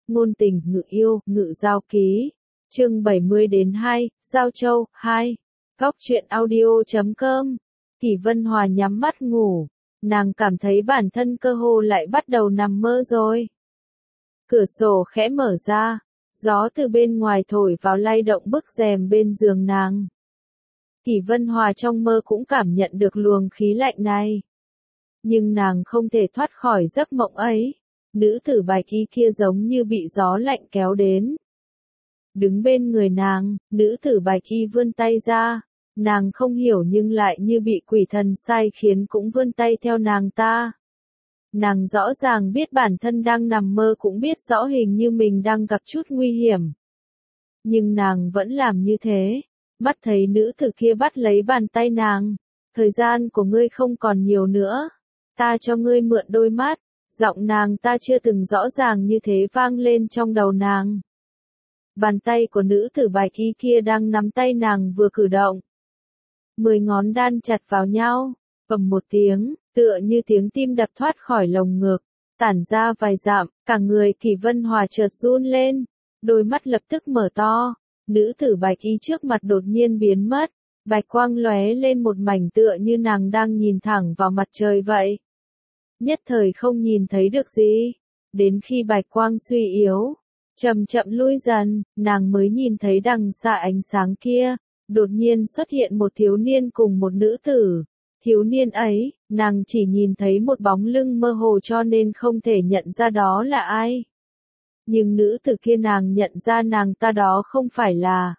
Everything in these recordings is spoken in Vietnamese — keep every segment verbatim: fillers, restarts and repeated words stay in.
ngôn tình, ngự yêu, ngự giao ký. Chương bảy mươi đến hai, Giao Châu, hai. Góc truyện audio chấm com. Kỷ Vân Hòa nhắm mắt ngủ, nàng cảm thấy bản thân cơ hồ lại bắt đầu nằm mơ rồi. Cửa sổ khẽ mở ra, gió từ bên ngoài thổi vào lay động bức rèm bên giường nàng. Kỷ Vân Hòa trong mơ cũng cảm nhận được luồng khí lạnh này. Nhưng nàng không thể thoát khỏi giấc mộng ấy. Nữ tử bạch y kia giống như bị gió lạnh kéo đến. Đứng bên người nàng, nữ tử bạch y vươn tay ra. Nàng không hiểu nhưng lại như bị quỷ thần sai khiến cũng vươn tay theo nàng ta. Nàng rõ ràng biết bản thân đang nằm mơ, cũng biết rõ hình như mình đang gặp chút nguy hiểm. Nhưng nàng vẫn làm như thế. Mắt thấy nữ tử kia bắt lấy bàn tay nàng. Thời gian của ngươi không còn nhiều nữa. Ta cho ngươi mượn đôi mắt. Giọng nàng ta chưa từng rõ ràng như thế vang lên trong đầu nàng. Bàn tay của nữ tử bạch y kia đang nắm tay nàng vừa cử động. Mười ngón đan chặt vào nhau, bầm một tiếng, tựa như tiếng tim đập thoát khỏi lồng ngực, tản ra vài dặm, cả người Kỷ Vân Hòa chợt run lên, đôi mắt lập tức mở to, nữ tử bạch y trước mặt đột nhiên biến mất, bạch quang lóe lên một mảnh tựa như nàng đang nhìn thẳng vào mặt trời vậy. Nhất thời không nhìn thấy được gì, đến khi bạch quang suy yếu, chậm chậm lui dần, nàng mới nhìn thấy đằng xa ánh sáng kia, đột nhiên xuất hiện một thiếu niên cùng một nữ tử. Thiếu niên ấy, nàng chỉ nhìn thấy một bóng lưng mơ hồ cho nên không thể nhận ra đó là ai. Nhưng nữ tử kia nàng nhận ra nàng ta đó không phải là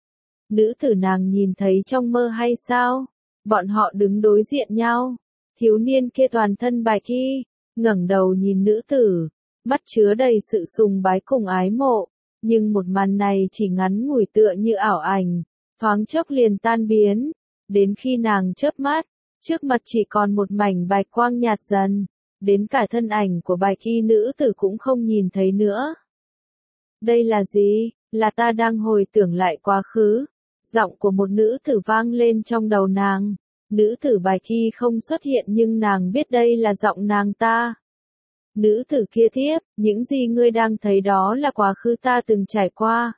nữ tử nàng nhìn thấy trong mơ hay sao? Bọn họ đứng đối diện nhau. Thiếu niên kia toàn thân bạch y, ngẩng đầu nhìn nữ tử, mắt chứa đầy sự sùng bái cùng ái mộ. Nhưng một màn này chỉ ngắn ngủi tựa như ảo ảnh, thoáng chốc liền tan biến. Đến khi nàng chớp mắt, trước mặt chỉ còn một mảnh bạch quang nhạt dần, đến cả thân ảnh của bạch y nữ tử cũng không nhìn thấy nữa. Đây là gì? Là ta đang hồi tưởng lại quá khứ. Giọng của một nữ tử vang lên trong đầu nàng. Nữ tử bạch y không xuất hiện nhưng nàng biết đây là giọng nàng ta. Nữ tử kia tiếp, những gì ngươi đang thấy đó là quá khứ ta từng trải qua.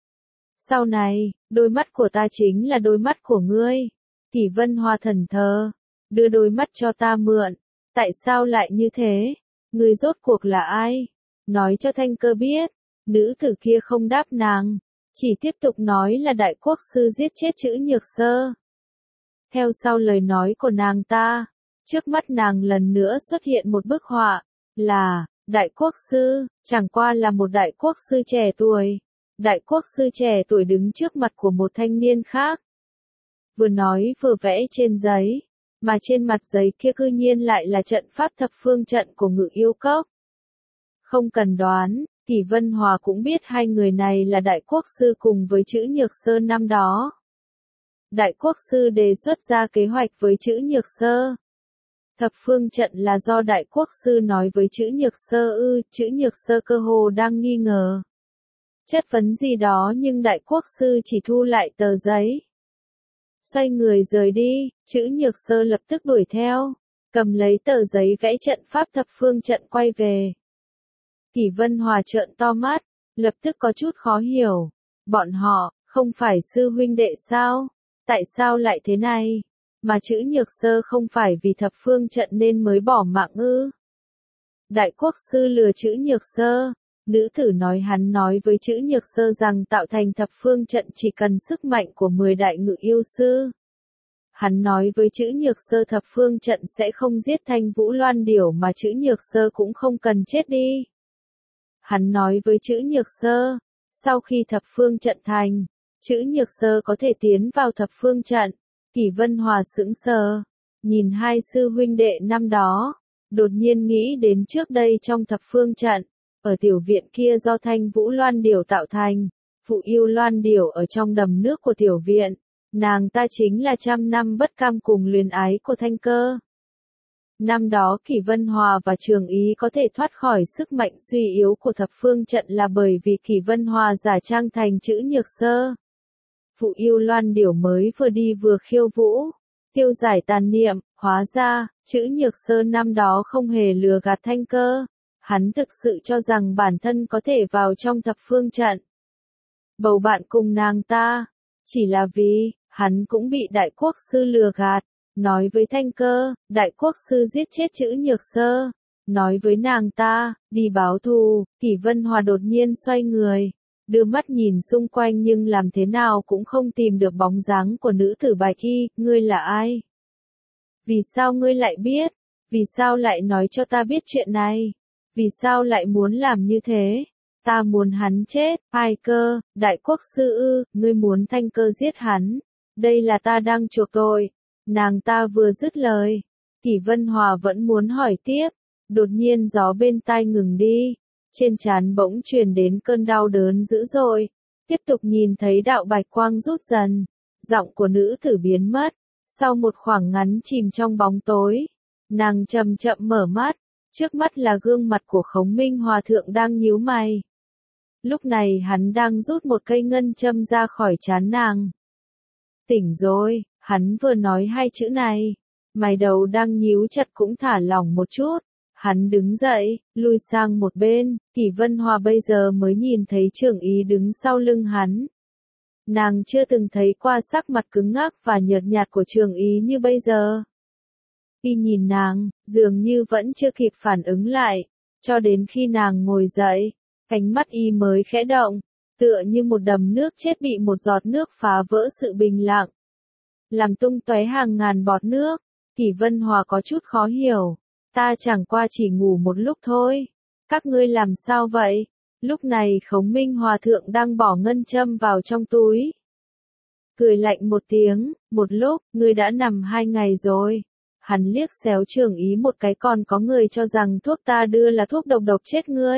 Sau này, đôi mắt của ta chính là đôi mắt của ngươi. Kỷ Vân Hòa thần thờ, đưa đôi mắt cho ta mượn. Tại sao lại như thế? Ngươi rốt cuộc là ai? Nói cho Thanh Cơ biết. Nữ tử kia không đáp nàng, chỉ tiếp tục nói là đại quốc sư giết chết Chữ Nhược Sơ. Theo sau lời nói của nàng ta, trước mắt nàng lần nữa xuất hiện một bức họa, là, đại quốc sư, chẳng qua là một đại quốc sư trẻ tuổi. Đại quốc sư trẻ tuổi đứng trước mặt của một thanh niên khác. Vừa nói vừa vẽ trên giấy, mà trên mặt giấy kia cư nhiên lại là trận pháp thập phương trận của Ngự Yêu Cốc. Không cần đoán, Kỷ Vân Hòa cũng biết hai người này là đại quốc sư cùng với Chữ Nhược Sơ năm đó. Đại quốc sư đề xuất ra kế hoạch với Chữ Nhược Sơ. Thập phương trận là do đại quốc sư nói với Chữ Nhược Sơ ư, Chữ Nhược Sơ cơ hồ đang nghi ngờ. Chất vấn gì đó nhưng đại quốc sư chỉ thu lại tờ giấy. Xoay người rời đi, Chữ Nhược Sơ lập tức đuổi theo, cầm lấy tờ giấy vẽ trận pháp thập phương trận quay về. Kỷ Vân Hòa trợn to mắt, lập tức có chút khó hiểu. Bọn họ, không phải sư huynh đệ sao? Tại sao lại thế này? Mà Chữ Nhược Sơ không phải vì thập phương trận nên mới bỏ mạng ư? Đại quốc sư lừa Chữ Nhược Sơ. Nữ tử nói hắn nói với Chữ Nhược Sơ rằng tạo thành thập phương trận chỉ cần sức mạnh của mười đại ngự yêu sư. Hắn nói với Chữ Nhược Sơ thập phương trận sẽ không giết Thanh Vũ Loan Điểu mà Chữ Nhược Sơ cũng không cần chết đi. Hắn nói với Chữ Nhược Sơ, sau khi thập phương trận thành, Chữ Nhược Sơ có thể tiến vào thập phương trận. Kỷ Vân Hòa sững sờ, nhìn hai sư huynh đệ năm đó, đột nhiên nghĩ đến trước đây trong thập phương trận. Ở tiểu viện kia do Thanh Vũ Loan Điểu tạo thành, phụ yêu Loan Điểu ở trong đầm nước của tiểu viện, nàng ta chính là trăm năm bất cam cùng luyến ái của Thanh Cơ. Năm đó Kỷ Vân Hòa và Trường Ý có thể thoát khỏi sức mạnh suy yếu của thập phương trận là bởi vì Kỷ Vân Hòa giả trang thành Chữ Nhược Sơ. Phụ yêu Loan Điểu mới vừa đi vừa khiêu vũ, tiêu giải tàn niệm, hóa ra, Chữ Nhược Sơ năm đó không hề lừa gạt Thanh Cơ. Hắn thực sự cho rằng bản thân có thể vào trong thập phương trận. Bầu bạn cùng nàng ta, chỉ là vì, hắn cũng bị đại quốc sư lừa gạt, nói với Thanh Cơ, đại quốc sư giết chết chữ Nhược Sơ, nói với nàng ta, đi báo thù, Kỷ Vân Hòa đột nhiên xoay người, đưa mắt nhìn xung quanh nhưng làm thế nào cũng không tìm được bóng dáng của nữ tử Bạch Y, ngươi là ai? Vì sao ngươi lại biết? Vì sao lại nói cho ta biết chuyện này? Vì sao lại muốn làm như thế? Ta muốn hắn chết, ai cơ, đại quốc sư ư, ngươi muốn Thanh Cơ giết hắn. Đây là ta đang chuộc tội. Nàng ta vừa dứt lời. Kỷ Vân Hòa vẫn muốn hỏi tiếp. Đột nhiên gió bên tai ngừng đi. Trên trán bỗng truyền đến cơn đau đớn dữ dội. Tiếp tục nhìn thấy đạo bạch quang rút dần. Giọng của nữ tử biến mất. Sau một khoảng ngắn chìm trong bóng tối. Nàng chậm chậm mở mắt. Trước mắt là gương mặt của Khống Minh Hòa thượng đang nhíu mày. Lúc này hắn đang rút một cây ngân châm ra khỏi trán nàng. Tỉnh rồi, hắn vừa nói hai chữ này. Mày đầu đang nhíu chặt cũng thả lỏng một chút. Hắn đứng dậy, lui sang một bên, Kỷ Vân Hòa bây giờ mới nhìn thấy Trường Ý đứng sau lưng hắn. Nàng chưa từng thấy qua sắc mặt cứng ngắc và nhợt nhạt của Trường Ý như bây giờ. Y nhìn nàng, dường như vẫn chưa kịp phản ứng lại, cho đến khi nàng ngồi dậy, ánh mắt Y mới khẽ động, tựa như một đầm nước chết bị một giọt nước phá vỡ sự bình lặng. Làm tung tóe hàng ngàn bọt nước, Kỷ Vân Hòa có chút khó hiểu, ta chẳng qua chỉ ngủ một lúc thôi, các ngươi làm sao vậy? Lúc này Khống Minh Hòa thượng đang bỏ ngân châm vào trong túi. Cười lạnh một tiếng, một lúc, ngươi đã nằm hai ngày rồi. Hắn liếc xéo Trường Ý một cái, còn có người cho rằng thuốc ta đưa là thuốc độc độc chết ngươi.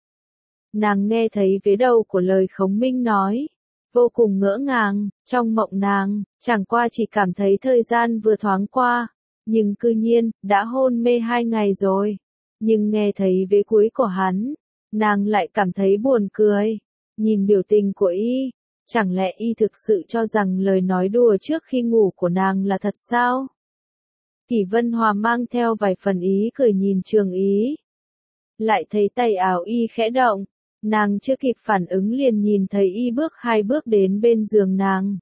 Nàng nghe thấy vế đầu của lời Khống Minh nói, vô cùng ngỡ ngàng, trong mộng nàng, chẳng qua chỉ cảm thấy thời gian vừa thoáng qua, nhưng cư nhiên, đã hôn mê hai ngày rồi. Nhưng nghe thấy vế cuối của hắn, nàng lại cảm thấy buồn cười, nhìn biểu tình của Y, chẳng lẽ Y thực sự cho rằng lời nói đùa trước khi ngủ của nàng là thật sao? Kỷ Vân Hòa mang theo vài phần ý cười nhìn Trường Ý. Lại thấy tay áo Y khẽ động, nàng chưa kịp phản ứng liền nhìn thấy Y bước hai bước đến bên giường nàng.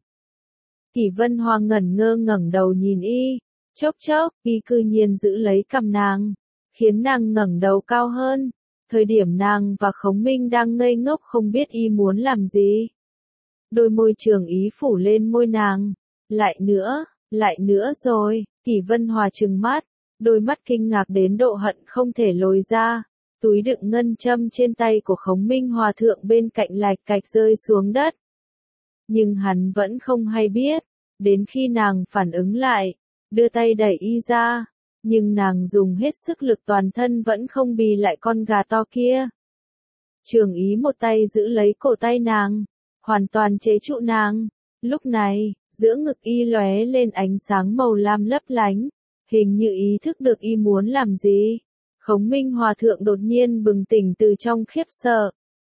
Kỷ Vân Hòa ngẩn ngơ ngẩng đầu nhìn Y, chốc chốc, Y cư nhiên giữ lấy cằm nàng, khiến nàng ngẩng đầu cao hơn. Thời điểm nàng và Khống Minh đang ngây ngốc không biết Y muốn làm gì. Đôi môi Trường Ý phủ lên môi nàng, lại nữa, lại nữa rồi. Kỷ Vân Hòa trừng mắt, đôi mắt kinh ngạc đến độ hận không thể lồi ra, túi đựng ngân châm trên tay của Khống Minh Hòa thượng bên cạnh lạch cạch rơi xuống đất. Nhưng hắn vẫn không hay biết, đến khi nàng phản ứng lại, đưa tay đẩy Y ra, nhưng nàng dùng hết sức lực toàn thân vẫn không bì lại con gà to kia. Trường Ý một tay giữ lấy cổ tay nàng, hoàn toàn chế trụ nàng, lúc này, giữa ngực Y lóe lên ánh sáng màu lam lấp lánh, hình như ý thức được Y muốn làm gì. Khống Minh Hòa thượng đột nhiên bừng tỉnh từ trong khiếp sợ.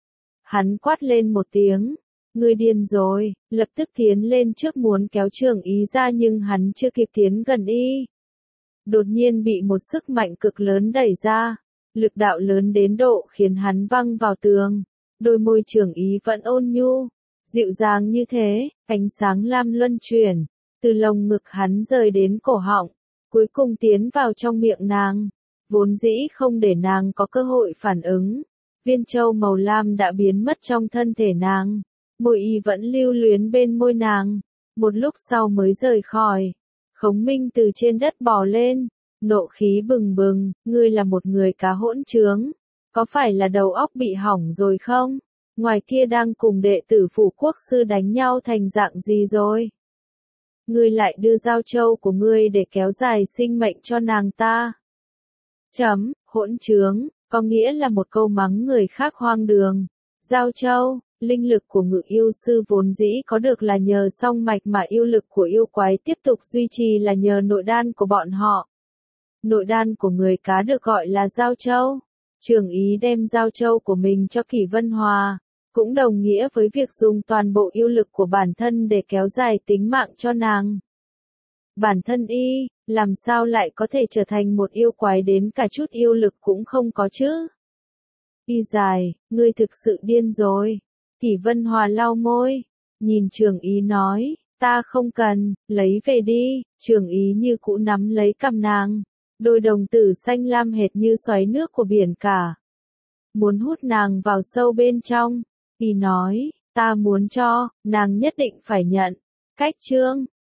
Hắn quát lên một tiếng, ngươi điên rồi, lập tức tiến lên trước muốn kéo Trường Ý ra nhưng hắn chưa kịp tiến gần Y. Đột nhiên bị một sức mạnh cực lớn đẩy ra, lực đạo lớn đến độ khiến hắn văng vào tường, đôi môi Trường Ý vẫn ôn nhu. Dịu dàng như thế, ánh sáng lam luân chuyển, từ lồng ngực hắn rời đến cổ họng, cuối cùng tiến vào trong miệng nàng, vốn dĩ không để nàng có cơ hội phản ứng. Viên châu màu lam đã biến mất trong thân thể nàng, môi Y vẫn lưu luyến bên môi nàng, một lúc sau mới rời khỏi. Khống Minh từ trên đất bò lên, nộ khí bừng bừng, ngươi là một người cá hỗn trướng, có phải là đầu óc bị hỏng rồi không? Ngoài kia đang cùng đệ tử Phủ Quốc sư đánh nhau thành dạng gì rồi? Ngươi lại đưa giao châu của ngươi để kéo dài sinh mệnh cho nàng ta. Chấm, hỗn trướng, có nghĩa là một câu mắng người khác hoang đường. Giao châu, linh lực của Ngự yêu sư vốn dĩ có được là nhờ song mạch mà yêu lực của yêu quái tiếp tục duy trì là nhờ nội đan của bọn họ. Nội đan của người cá được gọi là giao châu. Trường Ý đem giao châu của mình cho Kỷ Vân Hòa, cũng đồng nghĩa với việc dùng toàn bộ yêu lực của bản thân để kéo dài tính mạng cho nàng. Bản thân Y, làm sao lại có thể trở thành một yêu quái đến cả chút yêu lực cũng không có chứ? Y dài, ngươi thực sự điên rồi. Kỷ Vân Hòa lau môi, nhìn Trường Ý nói, ta không cần, lấy về đi. Trường Ý như cũ nắm lấy cằm nàng, đôi đồng tử xanh lam hệt như xoáy nước của biển cả. Muốn hút nàng vào sâu bên trong. Y nói, ta muốn cho, nàng nhất định phải nhận. Cách chương